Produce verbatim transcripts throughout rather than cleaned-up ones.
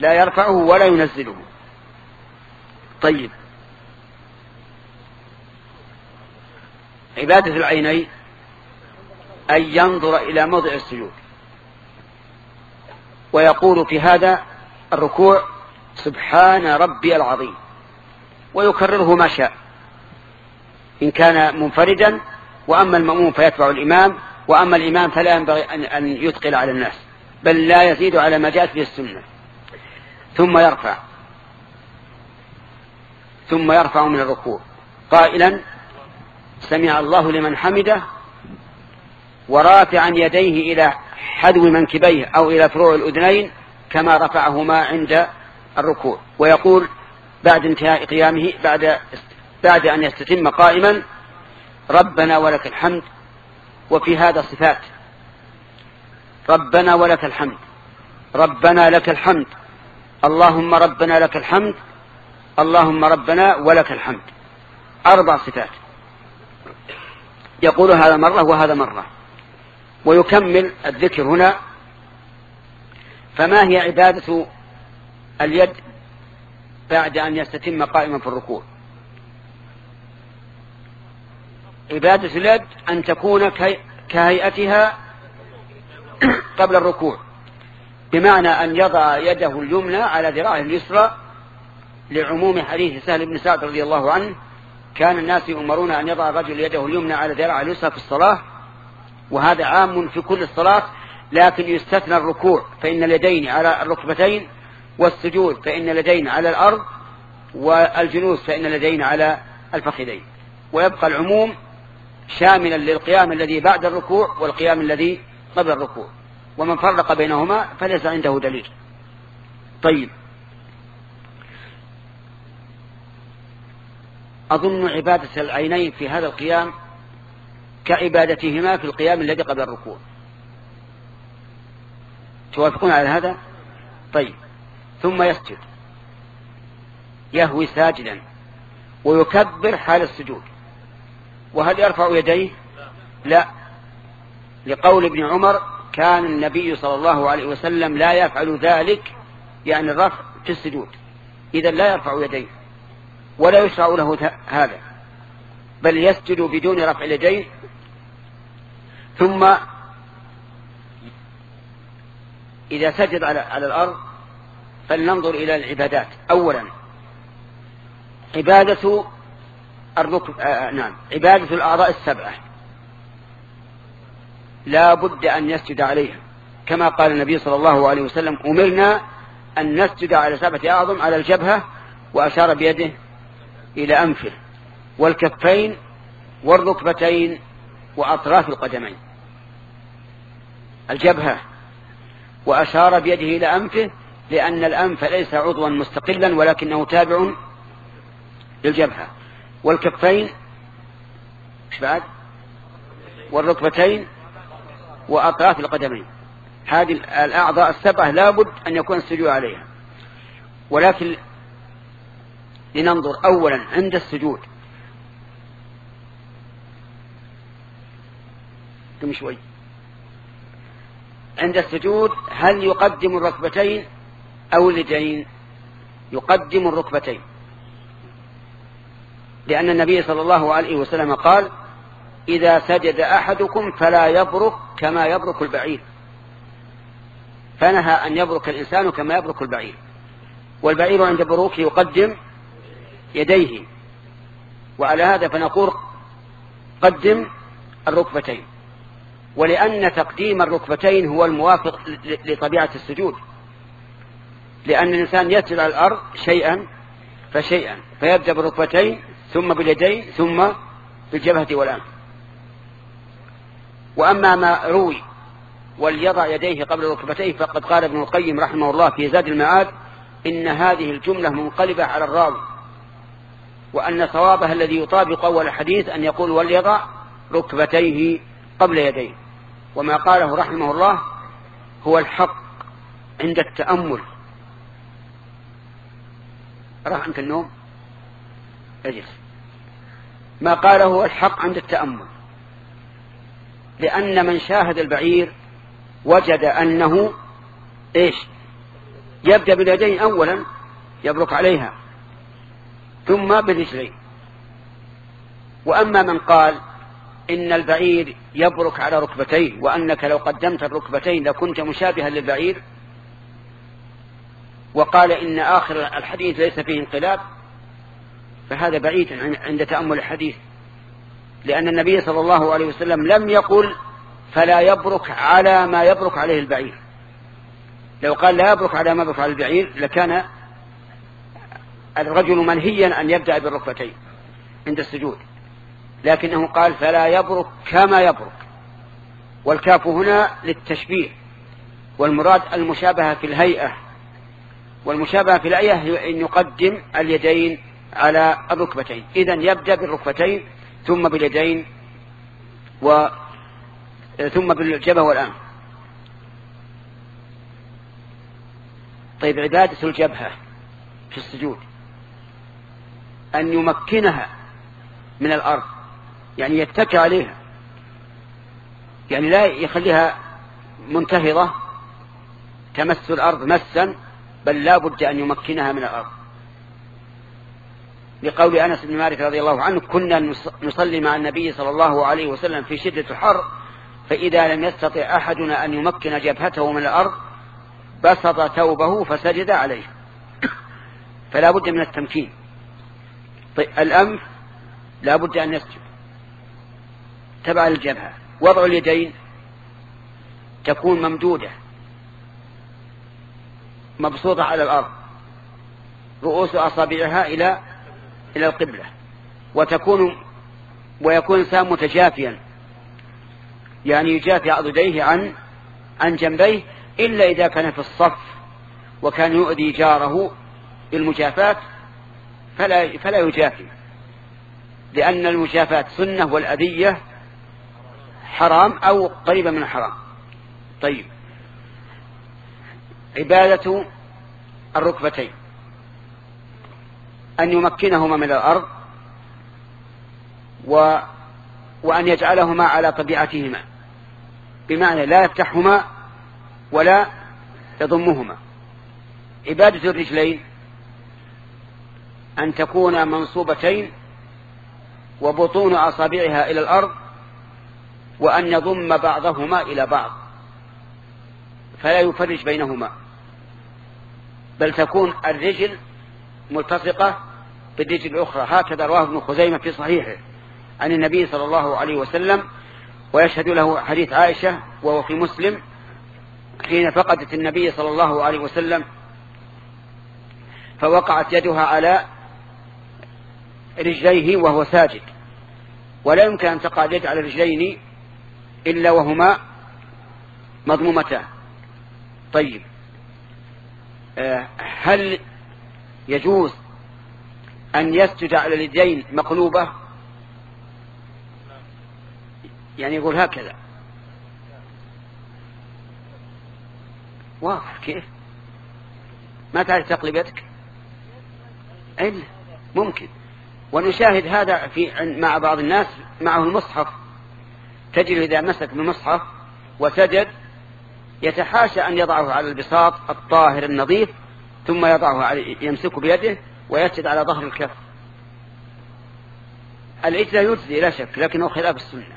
لا يرفعه ولا ينزله. طيب، عبادة العينين أن ينظر إلى موضع السجود ويقول في هذا الركوع سبحان ربي العظيم، ويكرره ما شاء إن كان منفردا، وأما المأموم فيتبع الإمام، وأما الإمام فلا ينبغي أن يثقل على الناس، بل لا يزيد على ما جاءت به السنة. ثم يرفع ثم يرفع من الركوع قائلا سمع الله لمن حمده، ورافعا يديه إلى حذو منكبيه أو إلى فروع الأذنين كما رفعهما عند الركوع، ويقول بعد انتهاء قيامه بعد بعد أن يستتم قائما ربنا ولك الحمد. وفي هذا صفات: ربنا ولك الحمد، ربنا لك الحمد، اللهم ربنا لك الحمد، اللهم ربنا ولك الحمد، أربع صفات يقول هذا مرة وهذا مرة. ويكمل الذكر هنا: فما هي عبادة اليد بعد أن يستتم قائما في الركوع؟ عبادة اليد أن تكون كهيئتها قبل الركوع، بمعنى أن يضع يده اليمنى على ذراعه اليسرى، لعموم حديث سهل بن سعد رضي الله عنه: كان الناس يؤمرون أن يضع الرجل يده اليمنى على ذراعه اليسرى في الصلاة، وهذا عام في كل الصلاة، لكن يستثنى الركوع فإن اليدين على الركبتين، والسجود فإن اليدين على الأرض، والجلوس فإن اليدين على الفخذين، ويبقى العموم شاملا للقيام الذي بعد الركوع والقيام الذي قبل الركوع، ومن فرق بينهما فليس عنده دليل. طيب، أظن عبادة العينين في هذا القيام كعبادتهما في القيام الذي قبل الركوع. توافقون على هذا؟ طيب، ثم يسجد، يهوي ساجدا ويكبر حال السجود. وهل يرفع يديه؟ لا، لقول ابن عمر: كان النبي صلى الله عليه وسلم لا يفعل ذلك، يعني الرفع في السجود، إذا لا يرفع يديه ولا يشرع له هذا، بل يسجد بدون رفع اليدين. ثم إذا سجد على على الأرض فلننظر إلى العبادات. أولا عبادة الركب آه نعم عبادة الأعضاء السبعة لا بد أن يسجد عليها، كما قال النبي صلى الله عليه وسلم: أمرنا أن نسجد على سبعة أعظم، على الجبهة، وأشار بيده إلى أنفه، والكفين، والركبتين، وأطراف القدمين. الجبهة وأشار بيده إلى أنفه، لأن الأنف ليس عضوا مستقلا ولكنه تابع للجبهة. والكفين إيش بعد؟ والركبتين، وأطراف القدمين. هذه الأعضاء السبعة لابد أن يكون السجود عليها. ولكن لننظر أولا عند السجود كم شوي عند السجود هل يقدم الركبتين أو اليدين؟ يقدم الركبتين، لأن النبي صلى الله عليه وسلم قال: إذا سجد أحدكم فلا يبرك كما يبرك البعير، فنهى أن يبرك الإنسان كما يبرك البعير. والبعير عند بروكه يقدم يديه، وعلى هذا فنقول قدم الركبتين. ولأن تقديم الركبتين هو الموافق لطبيعة السجود، لأن الإنسان يسجد على الأرض شيئا فشيئا، فيبدأ بالركبتين ثم باليدين ثم بالجبهة والأنف. وأما ما روي وليضع يديه قبل ركبتيه فقد قال ابن القيم رحمه الله في زاد المعاد: إن هذه الجملة منقلبة على الراوي، وأن صوابها الذي يطابق أول الحديث أن يقول وليضع ركبتيه قبل يديه. وما قاله رحمه الله هو الحق عند التأمل. راح أنت النوم اجلس. ما قاله هو الحق عند التأمل، لأن من شاهد البعير وجد أنه إيش يبدأ باليدين أولا يبرك عليها ثم بالرجلين. وأما من قال إن البعير يبرك على ركبتيه وأنك لو قدمت الركبتين لكنت مشابها للبعير، وقال إن آخر الحديث ليس فيه انقلاب، فهذا بعيد عند تأمل الحديث، لأن النبي صلى الله عليه وسلم لم يقل فلا يبرك على ما يبرك عليه البعير. لو قال لا يبرك على ما يبرك على البعير لكان الرجل منهيا أن يبدأ بالركبتين عند السجود، لكنه قال فلا يبرك كما يبرك، والكاف هنا للتشبيه، والمراد المشابهة في الهيئة، والمشابهة في الهيئة أن يقدم اليدين على الركبتين. إذن يبدأ بالركبتين ثم باليدين و ثم بالجبهة والأنف. طيب، عبادة الجبهة في السجود أن يمكنها من الأرض، يعني يتكى عليها، يعني لا يخليها منتهضة تمس الأرض مسا، بل لا بد أن يمكنها من الأرض، لقول أنس بن مالك رضي الله عنه: كنا نصلي مع النبي صلى الله عليه وسلم في شدة الحر، فإذا لم يستطع أحدنا أن يمكن جبهته من الأرض بسط ثوبه فسجد عليه. فلا بد من التمكين. طيب، الأنف لا بد أن يسجد تبع الجبهة. وضع اليدين تكون ممدودة مبسوطة على الأرض، رؤوس أصابعها إلى إلى القبلة، وتكون ويكون الإنسان متجافيا، يعني يجافي عضديه عن عن جنبيه، إلا إذا كان في الصف وكان يؤذي جاره بالمجافاة فلا فلا يجافي، لأن المجافاة سنة والأذية حرام أو قريبة من الحرام. طيب، عبادة الركبتين أن يمكنهما من الأرض و... وأن يجعلهما على طبيعتهما، بمعنى لا يفتحهما ولا يضمهما. عبادة الرجلين أن تكون منصوبتين وبطون أصابعها إلى الأرض، وأن يضم بعضهما إلى بعض فلا يفرج بينهما، بل تكون الرجل ملتصقة بالرجل الأخرى. هكذا رواه ابن خزيمة في صحيحه عن النبي صلى الله عليه وسلم، ويشهد له حديث عائشة وهو في مسلم حين فقدت النبي صلى الله عليه وسلم فوقعت يدها على رجليه وهو ساجد، ولا يمكن أن تقع اليد على رجلين إلا وهما مضمومتان. طيب، هل يجوز أن يسجد على اليدين مقلوبة؟ يعني يقول هكذا، واضح كيف؟ ما تعرف تقلب يدك إلا ممكن. ونشاهد هذا في مع بعض الناس معه المصحف، تجد إذا مسك بالمصحف وسجد يتحاشى أن يضعه على البساط الطاهر النظيف ثم يضعه على يمسكه بيده ويسجد على ظهر الكف. الإجزاء يجزي لا شك، لكنه خلاف السنة.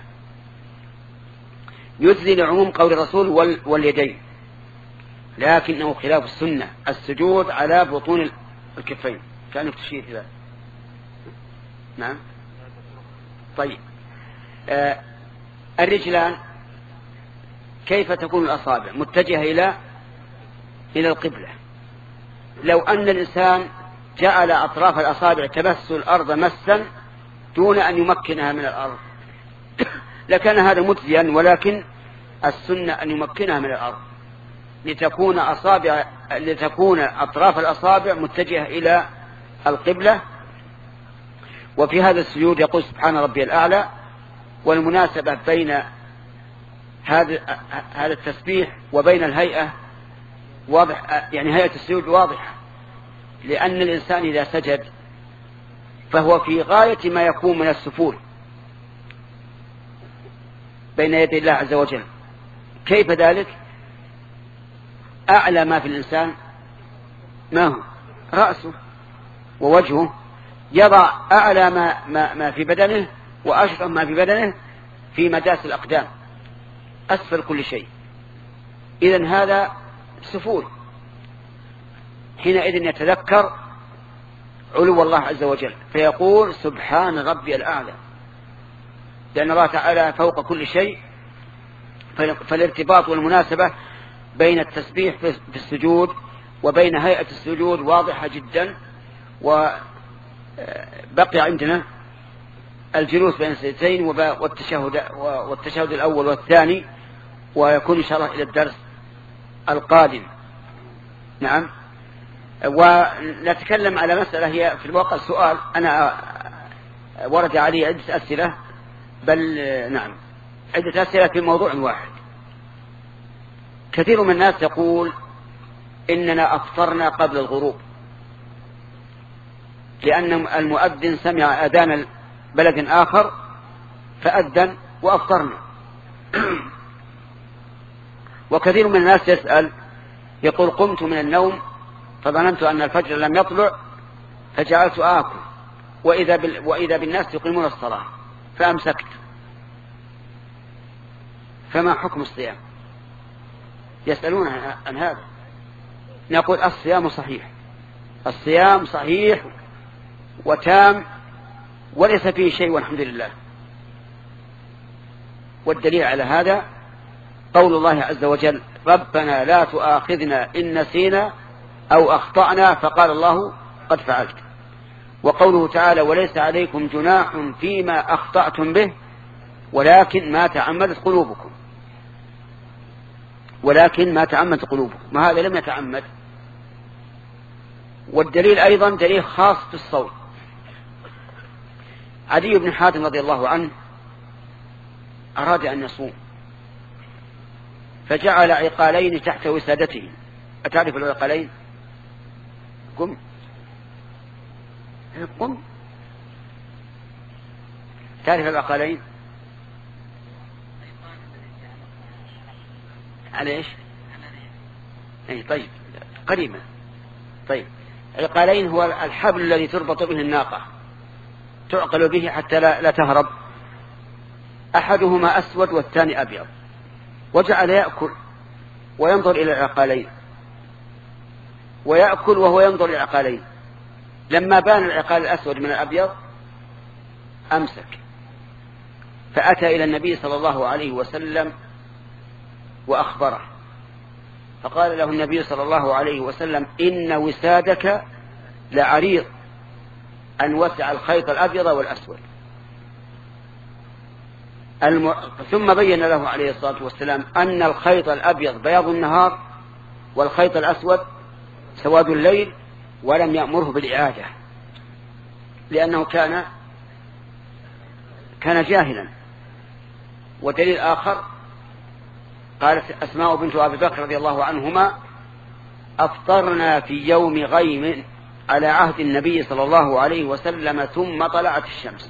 يجزي لعموم قول الرسول وال واليدين، لكنه خلاف السنة السجود على بطون الكفين. كأنك تشير إلى نعم. طيب، آه الرجلان كيف تكون الأصابع متجهة إلى إلى القبلة؟ لو أن الإنسان جعل أطراف الأصابع تمس الأرض مسا دون أن يمكنها من الأرض لكان هذا مجزيا، ولكن السنة أن يمكنها من الأرض لتكون أصابع لتكون أطراف الأصابع متجهة إلى القبلة. وفي هذا السجود يقول سبحان ربي الأعلى. والمناسبة بين هذا هذا التسبيح وبين الهيئة واضح، يعني هيئة السجود واضحة، لأن الإنسان إذا سجد فهو في غاية ما يكون من السفول بين يدي الله عز وجل. كيف ذلك؟ أعلى ما في الإنسان ما هو رأسه ووجهه، يضع أعلى ما, ما, ما في بدنه وأشرف ما في بدنه في مداس الأقدام أسفل كل شيء. إذن هذا سفول، حينئذ يتذكر علو الله عز وجل فيقول سبحان ربي الأعلى، لأن الله تعالى فوق كل شيء. فالارتباط والمناسبة بين التسبيح في السجود وبين هيئة السجود واضحة جدا. وبقي عندنا الجلوس بين السجدتين والتشهد, والتشهد الأول والثاني، ويكون إن شاء الله إلى الدرس القادم. نعم. ونتكلم على مسألة هي في الواقع سؤال أنا ورد علي عدة أسئلة، بل نعم عدة أسئلة في موضوع واحد. كثير من الناس يقول إننا أفطرنا قبل الغروب لأن المؤذن سمع أذان بلد آخر فأذن وأفطرنا. وكثير من الناس يسأل يقول قمت من النوم فظننت أن الفجر لم يطلع فجعلت آكل وإذا, بال... وإذا بالناس يقيمون الصلاة فأمسكت، فما حكم الصيام؟ يسألون عن هذا. نقول الصيام صحيح، الصيام صحيح وتام وليس فيه شيء والحمد لله. والدليل على هذا قول الله عز وجل ربنا لا تؤاخذنا إن نسينا أو أخطأنا فقال الله قد فعلت. وقوله تعالى وليس عليكم جناح فيما أخطأتم به ولكن ما تعمدت قلوبكم، ولكن ما تعمدت قلوبكم، ما هذا لم يتعمد. والدليل أيضا دليل خاص في الصوم. عدي بن حاتم رضي الله عنه أراد أن يصوم فجعل عقالين تحت وسادته. أتعرف العقالين؟ قم قم تعرف العقالين على إيش؟ أي طيب قريبا. طيب العقالين هو الحبل الذي تربط به الناقة تعقل به حتى لا, لا تهرب. أحدهما أسود والثاني أبيض، وجعل يأكل وينظر إلى العقالين ويأكل وهو ينظر إلى العقالين. لما بان العقال الأسود من الأبيض أمسك فأتى إلى النبي صلى الله عليه وسلم وأخبره، فقال له النبي صلى الله عليه وسلم إن وسادك لعريض أن وسع الخيط الأبيض والأسود. الم... ثم بين له عليه الصلاة والسلام أن الخيط الأبيض بياض النهار والخيط الأسود سواد الليل، ولم يأمره بالإعادة لأنه كان كان جاهلا. ودليل آخر قالت أسماء بنت أبي بكر رضي الله عنهما أفطرنا في يوم غيم على عهد النبي صلى الله عليه وسلم ثم طلعت الشمس.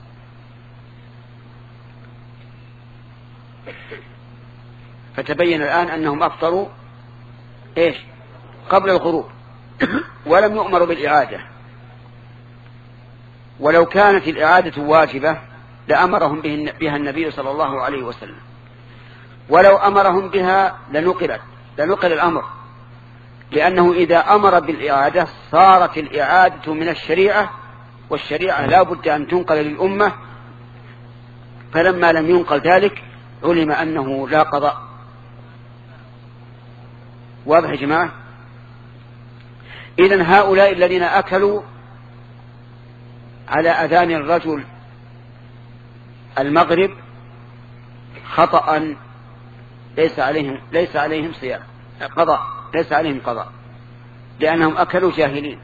فتبين الآن أنهم أفطروا إيش قبل الغروب ولم يؤمروا بالإعادة. ولو كانت الإعادة واجبة لأمرهم بها النبي صلى الله عليه وسلم، ولو أمرهم بها لنقلت لنقل الأمر، لأنه إذا أمر بالإعادة صارت الإعادة من الشريعة، والشريعة لا بد أن تنقل للأمة. فلما لم ينقل ذلك علم أنه لا قضاء. واضح يا جماعة؟ إذن هؤلاء الذين أكلوا على أذان الرجل المغرب خطأ ليس عليهم ليس عليهم صيام قضاء ليس عليهم قضاء لأنهم أكلوا جاهلين.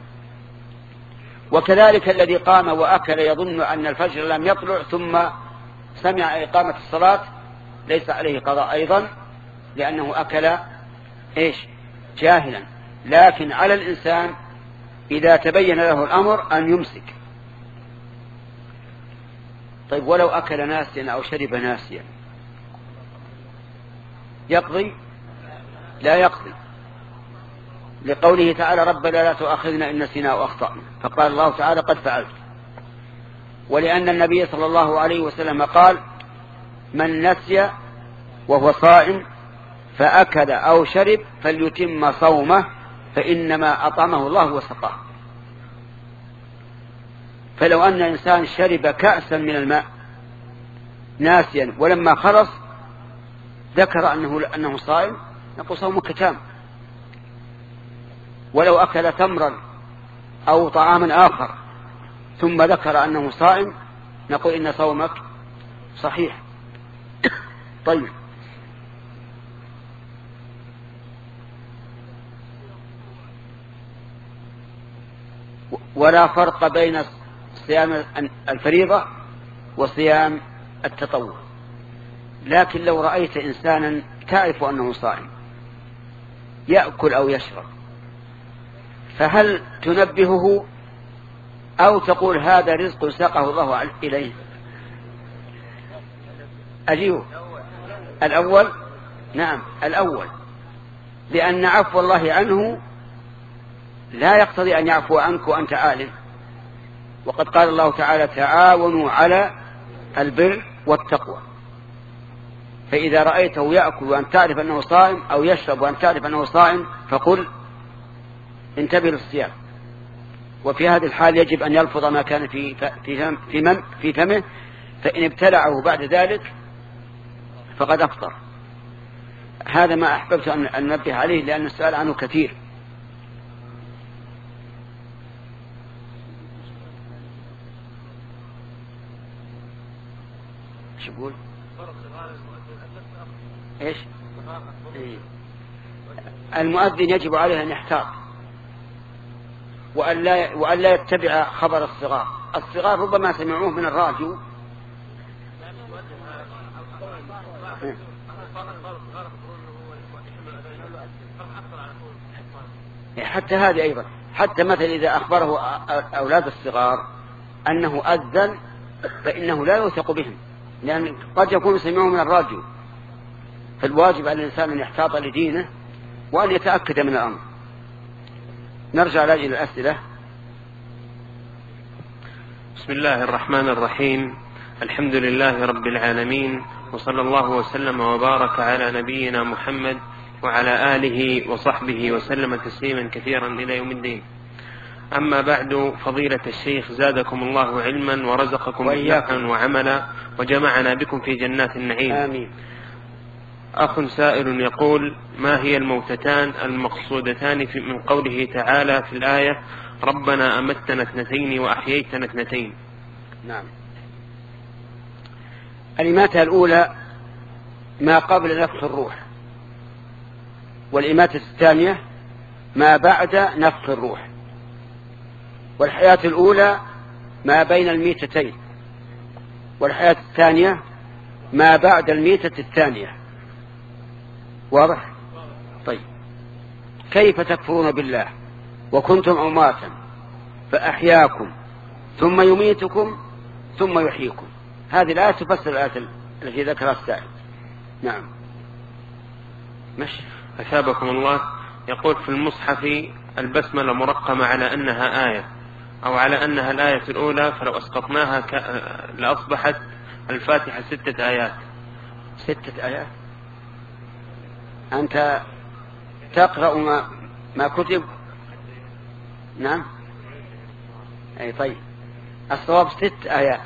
وكذلك الذي قام وأكل يظن أن الفجر لم يطلع ثم سمع إقامة الصلاة ليس عليه قضاء أيضا لأنه أكل إيش جاهلا. لكن على الإنسان إذا تبين له الأمر أن يمسك. طيب ولو أكل ناسيا أو شرب ناسيا يقضي؟ لا يقضي. لقوله تعالى ربنا لا تؤاخذنا إن نسينا أو أخطأنا، فقال الله تعالى قد فعلت. ولأن النبي صلى الله عليه وسلم قال من نسي وهو صائم فأكل أو شرب فليتم صومه فإنما أطعمه الله وسقاه. فلو أن إنسان شرب كأسا من الماء ناسيا ولما خلص ذكر أنه, أنه صائم نقول صومك تام. ولو أكل تمرا أو طعاما آخر ثم ذكر أنه صائم نقول إن صومك صحيح. طيب، ولا فرق بين صيام الفريضة وصيام التطوع. لكن لو رأيت إنسانا تعرف أنه صائم يأكل أو يشرب، فهل تنبهه أو تقول هذا رزق ساقه الله إليه؟ أجيبه الأول. نعم الأول، لأن عفو الله عنه لا يقتضي أن يعفو عنك وأنت عالم، وقد قال الله تعالى تعاونوا على البر والتقوى. فإذا رأيته يأكل وأن تعرف أنه صائم أو يشرب وأن تعرف أنه صائم فقل انتبه للصيام. وفي هذه الحال يجب أن يلفظ ما كان في في في, في فمه، فإن ابتلعه بعد ذلك فقد أفطر. هذا ما أحببت أن ننبه عليه لأن السؤال عنه كثير. شو يقول؟ إيش؟ إيه؟ المؤذن يجب عليه أن يحتاط وأن لا وأن لا يتبع خبر الصغار. الصغار ربما سمعوه من الراديو. حتى هذه أيضا، حتى مثلا إذا أخبره أولاد الصغار أنه أذن فإنه لا يوثق بهم، لأن قد يكون سمعوه من الراديو. فالواجب على الإنسان أن يحتاط لدينه وأن يتأكد من الأمر. نرجع إلى الأسئلة. بسم الله الرحمن الرحيم. الحمد لله رب العالمين، وصلى الله وسلم وبارك على نبينا محمد وعلى آله وصحبه وسلم تسليما كثيرا إلى يوم الدين. أما بعد، فضيلة الشيخ زادكم الله علما ورزقكم إياكا وعملا وجمعنا بكم في جنات النعيم. آمين. أخ سائل يقول: ما هي الموتتان المقصودتان من قوله تعالى في الآية ربنا أمتنا اثنتين وأحييتنا اثنتين؟ نعم، الإماتة الأولى ما قبل نفخ الروح، والإماتة الثانية ما بعد نفخ الروح. والحياة الأولى ما بين الميتتين، والحياة الثانية ما بعد الميتة الثانية. واضح؟ طيب، كيف تكفرون بالله وكنتم أمواتا فأحياكم ثم يميتكم ثم يحييكم؟ هذه الآية تفسر الآية التي ذكرها السائل. نعم. مش أثابكم الله. يقول في المصحف البسملة مرقمة على أنها آية أو على أنها الآية الأولى، فلو أسقطناها ك... لأصبحت الفاتحة ستة آيات. ستة آيات؟ أنت تقرأ ما, ما كتب. نعم. أي طيب، الصواب ست آيات،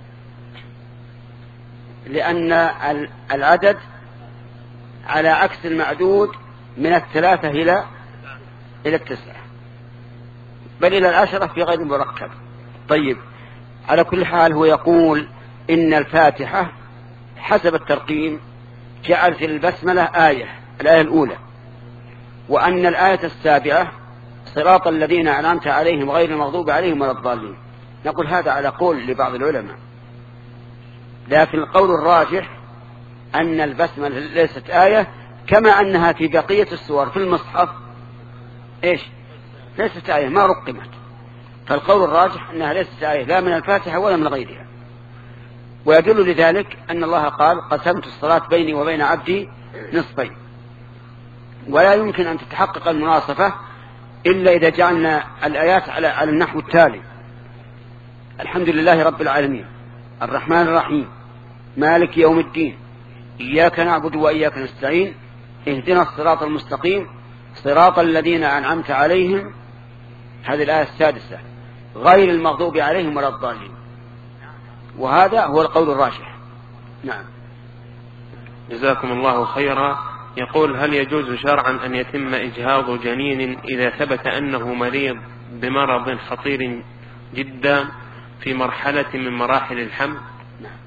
لأن العدد على عكس المعدود من الثلاثة إلى إلى التسعة، بل إلى العشرة في غير مركب. طيب، على كل حال هو يقول إن الفاتحة حسب الترقيم جعلت البسملة آية، الآية الأولى، وأن الآية السابعة صراط الذين أنعمت عليهم غير المغضوب عليهم ولا الضالين. نقول هذا على قول لبعض العلماء، لكن القول الراجح أن البسملة ليست آية، كما أنها في بقية السور في المصحف إيش ليست آية ما رقمت. فالقول الراجح أنها ليست آية لا من الفاتحة ولا من غيرها. ويدل لذلك أن الله قال قسمت الصلاة بيني وبين عبدي نصفين، ولا يمكن أن تتحقق المناصفة إلا إذا جعلنا الآيات على على النحو التالي: الحمد لله رب العالمين، الرحمن الرحيم، مالك يوم الدين، إياك نعبد وإياك نستعين، اهدنا الصراط المستقيم، صراط الذين أنعمت عليهم. هذه الآية السادسة: غير المغضوب عليهم ولا الضالين. وهذا هو القول الراجح. نعم. جزاكم الله خيرا. يقول: هل يجوز شرعا أن يتم إجهاض جنين إذا ثبت أنه مريض بمرض خطير جدا في مرحلة من مراحل الحمل؟ نعم.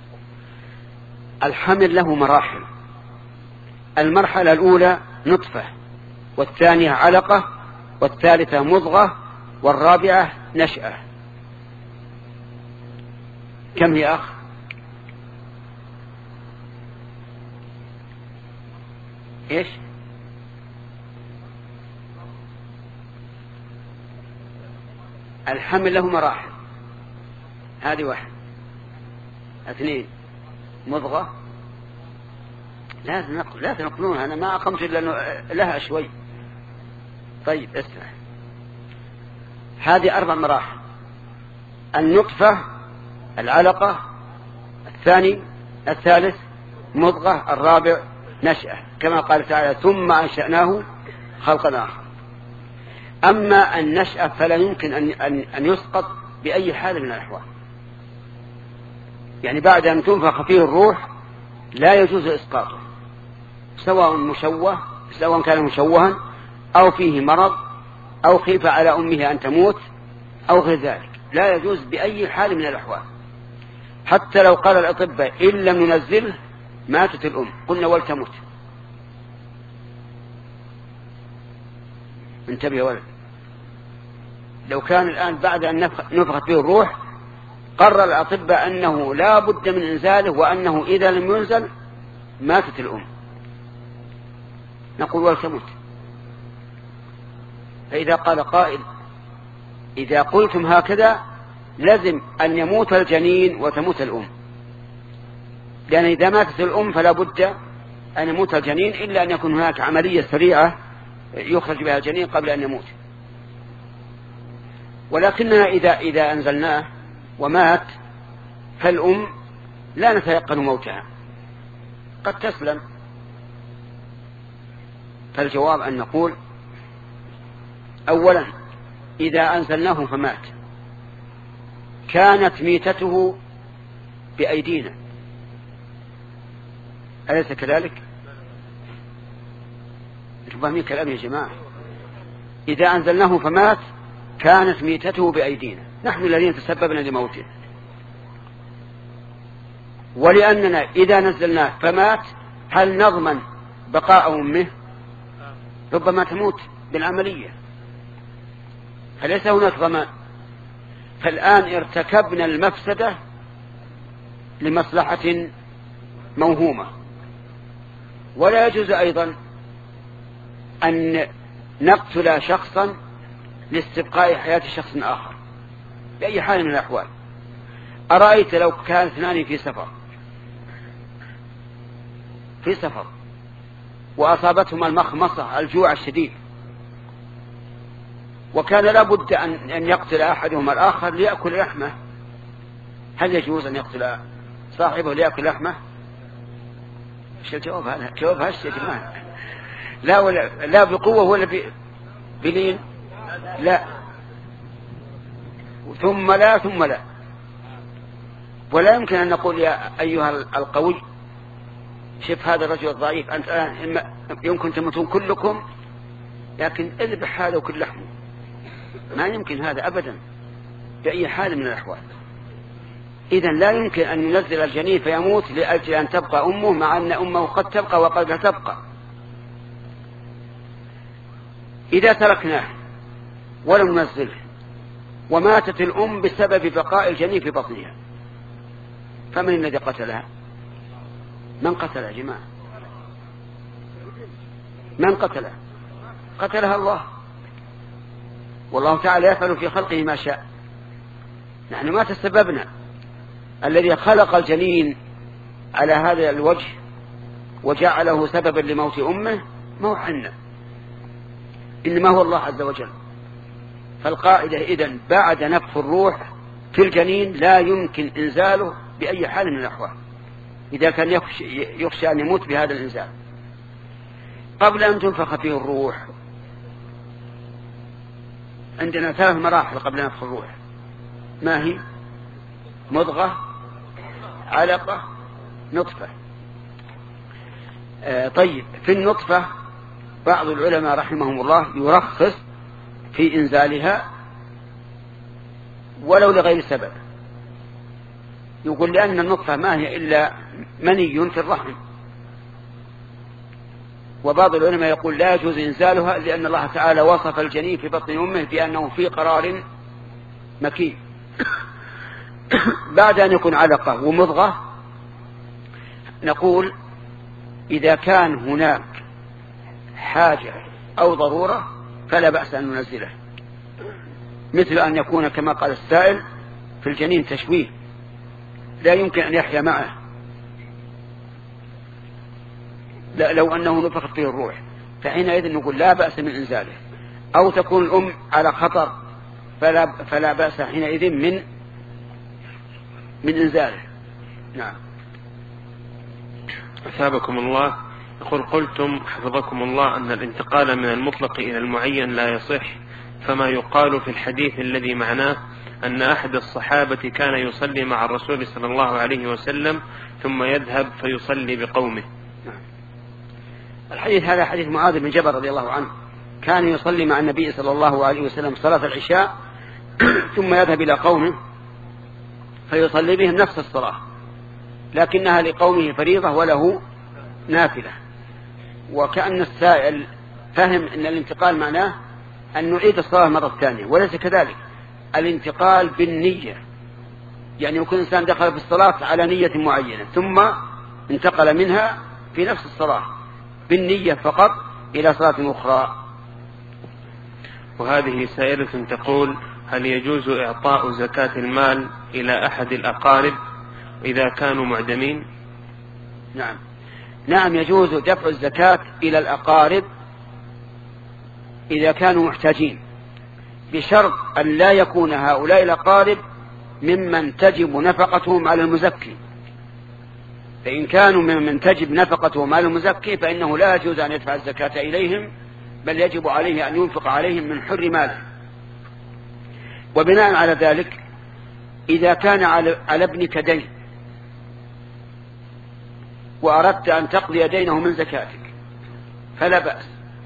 الحمل له مراحل. المرحلة الأولى نطفة، والثانية علقة، والثالثة مضغة، والرابعة نشأة. كم هي أخ؟ إيش؟ الحمل له مراحل. هذه واحد. اثنين مضغة. لا تنقل لا تنقلونها، أنا ما أقمت إلا لها شوي. طيب اسمع، هذه أربع مراحل: النطفة، العلقة، الثاني الثالث مضغة، الرابع نشأة، كما قال تعالى: ثم أنشأناه خلقا آخر. أما النشأة فلا يمكن أن أن يسقط بأي حال من الأحوال، يعني بعد أن تنفخ فيه الروح لا يجوز إسقاطه، سواء مشوه سواء كان مشوها أو فيه مرض أو خيف على أمه أن تموت أو غير ذلك، لا يجوز بأي حال من الأحوال. حتى لو قال الأطباء: إن لم ننزله ماتت الأم، قلنا ولتموت. انتبه يا ولد، لو كان الآن بعد أن نفخت به الروح قرر الأطباء أنه لا بد من إنزاله وأنه إذا لم ينزل ماتت الأم، نقول ولتموت. فإذا قال قائل: إذا قلتم هكذا لازم أن يموت الجنين وتموت الأم، لأن إذا ماتت الأم فلا بد أن يموت الجنين، إلا أن يكون هناك عملية سريعة يخرج بها الجنين قبل أن يموت. ولكننا إذا, إذا أنزلناه ومات فالأم لا نتيقن موتها، قد تسلم. فالجواب أن نقول: أولا إذا أنزلناه فمات كانت ميتته بأيدينا، أليس كذلك؟ فاهمين كلام يا جماعة؟ إذا أنزلناه فمات كانت ميتته بأيدينا، نحن الذين تسببنا لموته. ولأننا إذا نزلناه فمات هل نضمن بقاء أمه؟ ربما تموت بالعملية، فليس هناك ضمان. فالآن ارتكبنا المفسدة لمصلحة موهومة. ولا يجوز أيضا أن نقتل شخصا لاستبقاء حياة شخص آخر بأي حال من الأحوال. أرأيت لو كان اثنان في سفر في سفر وأصابتهما المخمصة، الجوع الشديد، وكان لابد أن يقتل أحدهما الآخر ليأكل لحمه، هل يجوز أن يقتل صاحبه ليأكل لحمه؟ ايش الجواب هذا؟ جواب هش يا جماعة. لا ولا لا بقوة ولا بلين، لا ثم لا ثم لا. ولا يمكن أن نقول يا أيها القوي شوف هذا الرجل الضعيف، أنت الآن يمكن تموتون كلكم لكن اذبح هذا وكل لحمه. ما يمكن هذا أبدا بأي حال من الأحوال. إذن لا يمكن أن ينزل الجنين فيموت لأجل أن تبقى أمه، مع أن أمه قد تبقى وقد لا تبقى. إذا تركناه ولم ننزله وماتت الأم بسبب بقاء الجنين في بطنها، فمن الذي قتلها؟ من قتلها يا جماعة؟ من قتلها؟ قتلها الله، والله تعالى يفعل في خلقه ما شاء. نحن ما تسببنا. الذي خلق الجنين على هذا الوجه وجعله سببا لموت أمه موحنا. إنما هو الله عز وجل. فالقاعدة إذن بعد نفخ الروح في الجنين لا يمكن إنزاله بأي حال من الأحوال إذا كان يخشى, يخشى أن يموت بهذا الإنزال. قبل أن تنفخ فيه الروح عندنا ثلاث مراحل قبل نفخ الروح. ما هي؟ مضغة، علقة، نطفة. آه طيب، في النطفة بعض العلماء رحمهم الله يرخص في إنزالها ولو لغير سبب. يقول لأن النطفة ما هي إلا مني في الرحم. وبعض العلماء يقول لا يجوز إنزالها لأن الله تعالى وصف الجنين في بطن أمه بأنه في قرار مكين. بعد أن يكون علقة ومضغة نقول إذا كان هناك حاجة أو ضرورة فلا بأس أن ننزله، مثل أن يكون كما قال السائل في الجنين تشويه لا يمكن أن يحيا معه، لا لو أنه نفخت فيه الروح فحينئذ نقول لا بأس من إنزاله. أو تكون الأم على خطر فلا, فلا بأس حينئذ من من إنزاله. نعم. أثابكم الله. يقول قلتم حفظكم الله أن الانتقال من المطلق إلى المعين لا يصح، فما يقال في الحديث الذي معناه أن أحد الصحابة كان يصلي مع الرسول صلى الله عليه وسلم ثم يذهب فيصلي بقومه؟ الحديث هذا حديث معاذ بن جبل رضي الله عنه، كان يصلي مع النبي صلى الله عليه وسلم صلاة العشاء ثم يذهب إلى قومه فيصلي بهم نفس الصلاة، لكنها لقومه فريضة وله نافلة. وكأن السائل فهم أن الانتقال معناه أن نعيد الصلاة مرة ثانية، وليس كذلك. الانتقال بالنية، يعني يكون إنسان دخل في الصلاة على نية معينة ثم انتقل منها في نفس الصلاة بالنية فقط إلى صلاة أخرى. وهذه سائلة تقول هل يجوز إعطاء زكاة المال إلى أحد الأقارب إذا كانوا معدمين؟ نعم نعم يجوز دفع الزكاة إلى الأقارب إذا كانوا محتاجين، بشرط أن لا يكون هؤلاء الأقارب ممن تجب نفقتهم على المزكي. فإن كانوا ممن تجب نفقتهم على المزكي فإنه لا يجوز أن يدفع الزكاة إليهم، بل يجب عليه أن ينفق عليهم من حر ماله. وبناء على ذلك إذا كان على ابنك دين وأردت أن تقضي دينه من زكاتك فلا بأس.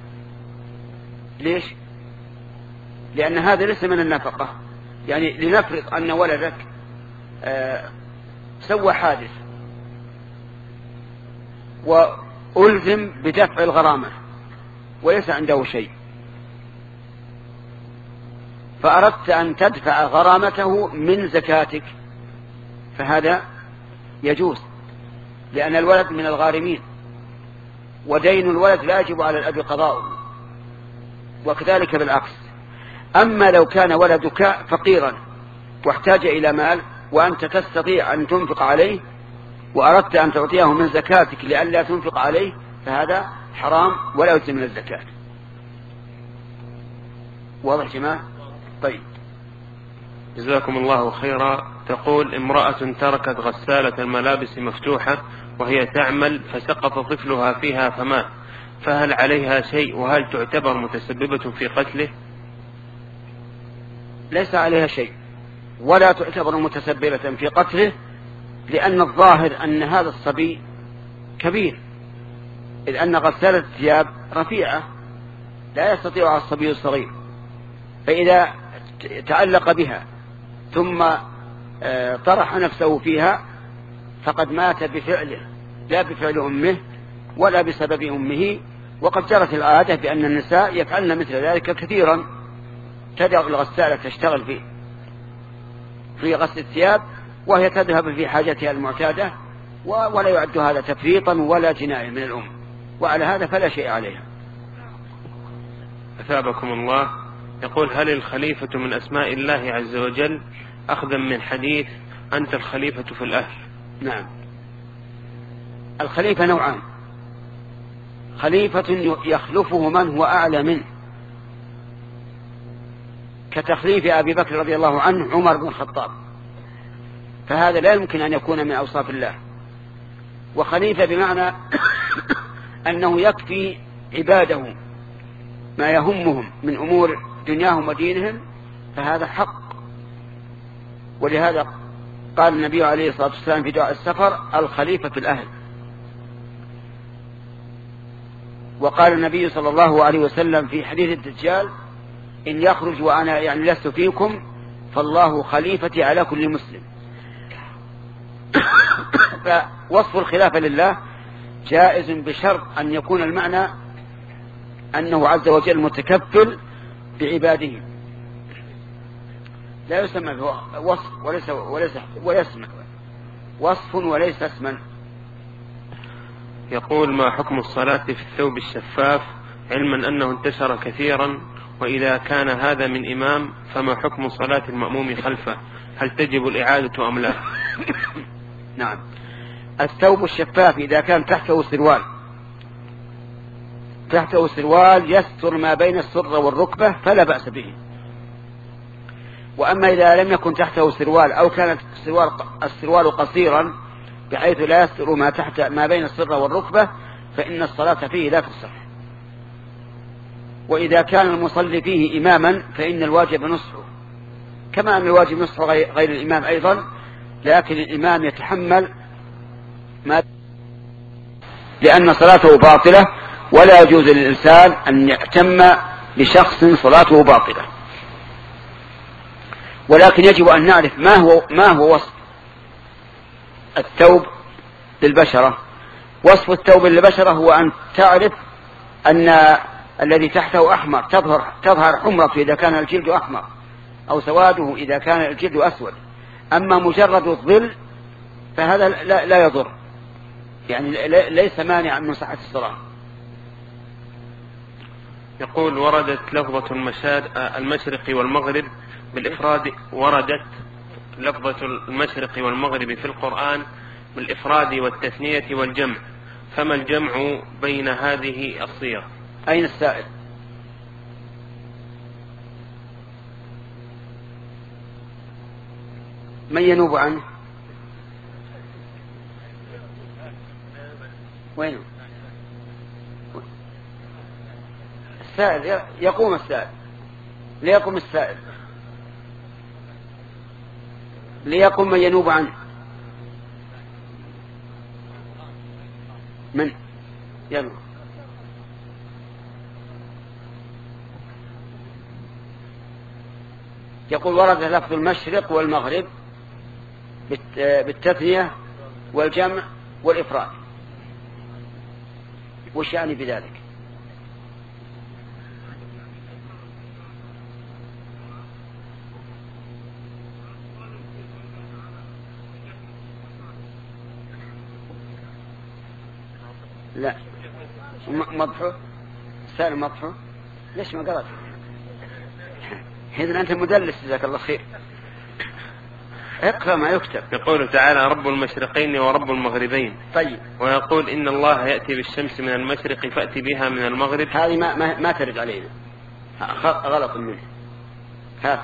ليش؟ لأن هذا ليس من النفقة. يعني لنفرض أن ولدك آه سوى حادث وألزم بدفع الغرامة وليس عنده شيء، فأردت أن تدفع غرامته من زكاتك فهذا يجوز، لأن الولد من الغارمين ودين الولد لا يجب على الأب قضاؤه، وكذلك بالعكس. أما لو كان ولدك فقيرا واحتاج إلى مال وأنت تستطيع أن تنفق عليه وأردت أن تعطيه من زكاتك لئلا تنفق عليه فهذا حرام ولا يلزم من الزكاة. واضح جماعة؟ طيب، جزاكم الله خيرا. تقول امرأة تركت غسالة الملابس مفتوحة وهي تعمل فسقط طفلها فيها فمات، فهل عليها شيء وهل تعتبر متسببة في قتله؟ ليس عليها شيء ولا تعتبر متسببة في قتله، لأن الظاهر أن هذا الصبي كبير، إذ أن غسالة الثياب رفيعة لا يستطيعها الصبي الصغير، فإذا تعلق بها ثم طرح نفسه فيها فقد مات بفعله لا بفعل أمه ولا بسبب أمه. وقد جرت العادة بأن النساء يفعلن مثل ذلك كثيرا، تدع الغسالة تشتغل فيه في غسل الثياب وهي تذهب في حاجتها المعتادة، ولا يعد هذا تفريطا ولا جناية من الأم، وعلى هذا فلا شيء عليها. أثابكم الله. يقول هل الخليفة من أسماء الله عز وجل أخذا من حديث أنت الخليفة في الأهل؟ نعم، الخليفة نوعان: خليفة يخلفه من هو أعلى منه كتخليف أبي بكر رضي الله عنه عمر بن الخطاب، فهذا لا يمكن أن يكون من أوصاف الله. وخليفة بمعنى أنه يكفي عباده ما يهمهم من أمور دنياهم ودينهم، فهذا حق. ولهذا قال النبي عليه الصلاة والسلام في دعاء السفر: الخليفة في الأهل. وقال النبي صلى الله عليه وسلم في حديث الدجال: إن يخرج وأنا يعني لست فيكم فالله خليفتي على كل مسلم. فوصف الخلافة لله جائز بشرط أن يكون المعنى أنه عز وجل متكفل بعباده، لا يسمى وصف وليس وليس وليس وصف وليس اسما. يقول: ما حكم الصلاة في الثوب الشفاف، علما أنه انتشر كثيرا، وإذا كان هذا من إمام فما حكم صلاة المأموم خلفه؟ هل تجب الإعادة أم لا؟ نعم، الثوب الشفاف إذا كان تحته سروال تحته سروال يستر ما بين السرة والركبة فلا بأس به. وأما إذا لم يكن تحته سروال أو كانت السروال, السروال قصيرا بحيث لا يستر ما تحت ما بين السرة والركبة فإن الصلاة فيه لا تصح. وإذا كان المصلي فيه إماما فإن الواجب نصحه، كما أن الواجب نصح غير الإمام أيضا، لكن الإمام يتحمل ما لأن صلاته باطلة، ولا يجوز للإنسان أن يأتم بشخص صلاته باطلة. ولكن يجب أن نعرف ما هو ما هو وصف الثوب للبشرة. وصف الثوب للبشرة هو أن تعرف أن الذي تحته أحمر تظهر تظهر حمرته إذا كان الجلد أحمر، أو سواده إذا كان الجلد أسود. أما مجرد الظل فهذا لا, لا يضر، يعني ليس مانعا من صحة الصلاة. يقول: وردت لفظة المشرق والمغرب بالإفراد وردت لفظة المشرق والمغرب في القرآن بالإفراد والتثنية والجمع، فما الجمع بين هذه الصيغ؟ أين السائل؟ من ينوب عنه؟ وين السائل؟ يقوم السائل، ليقوم السائل، ليقوم من ينوب عنه. من يلا يقول: ورد لفظ المشرق والمغرب بالتثنية والجمع والإفراد. وش يعني بذلك؟ لا مضحو سالم مضحو. ليش ما قرأت؟ إذن أنت مدلس، جزاك الله خير. اقرأ ما يكتب. يقول تعالى: رب المشرقين ورب المغربين. طيب. ويقول: إن الله يأتي بالشمس من المشرق فأتي بها من المغرب. هذه ما, ما, ما ترد علينا، غلط منه. هات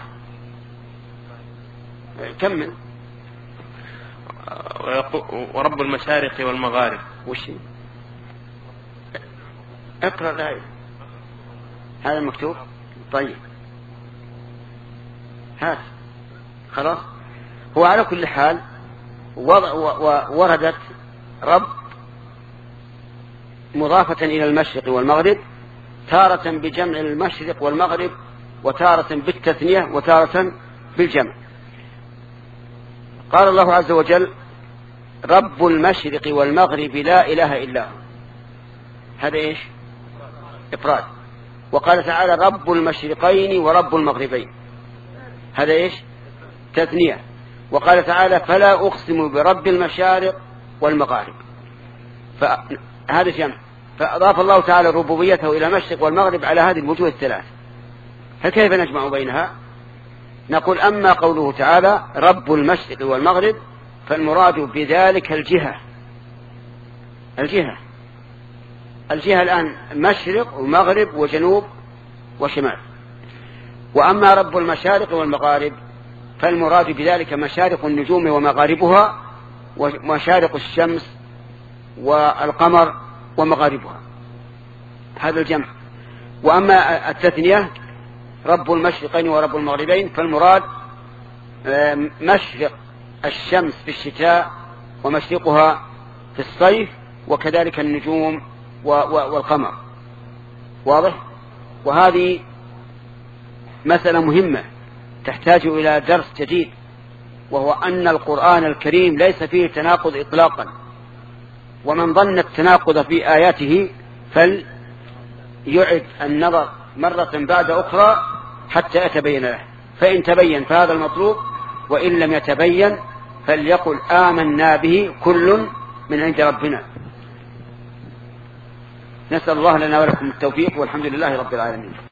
كمل. ورب المشارق والمغارب. وش اقرأ الآية، هذا المكتوب. طيب هات خلاص. هو على كل حال وردت رب مضافة إلى المشرق والمغرب، تارة بجمع المشرق والمغرب، وتارة بالتثنية، وتارة بالجمع. قال الله عز وجل: رب المشرق والمغرب لا إله إلا هو. هذا إيش؟ إفراد. وقال تعالى: رب المشرقين ورب المغربين. هذا إيش؟ تثنية. وقال تعالى: فلا أقسم برب المشارق والمغارب. فهذا جمع. فأضاف الله تعالى ربوبيته إلى المشرق والمغرب على هذه الوجوه الثلاث. فكيف نجمع بينها؟ نقول: أما قوله تعالى رب المشرق والمغرب فالمراد بذلك الجهة الجهة الجهة الآن مشرق ومغرب وجنوب وشمال. وأما رب المشارق والمغارب فالمراد بذلك مشارق النجوم ومغاربها، ومشارق الشمس والقمر ومغاربها، هذا الجمع. وأما التثنية رب المشرقين ورب المغربين فالمراد مشرق الشمس في الشتاء ومشرقها في الصيف، وكذلك النجوم والقمر. واضح؟ وهذه مسألة مهمة تحتاج إلى درس جديد، وهو أن القرآن الكريم ليس فيه تناقض إطلاقا، ومن ظن التناقض في آياته فليعد النظر مرة بعد أخرى حتى يتبين له، فإن تبين فهذا المطلوب، وإن لم يتبين فليقل آمنا به كل من عند ربنا. نسأل الله لنا ولكم التوفيق، والحمد لله رب العالمين.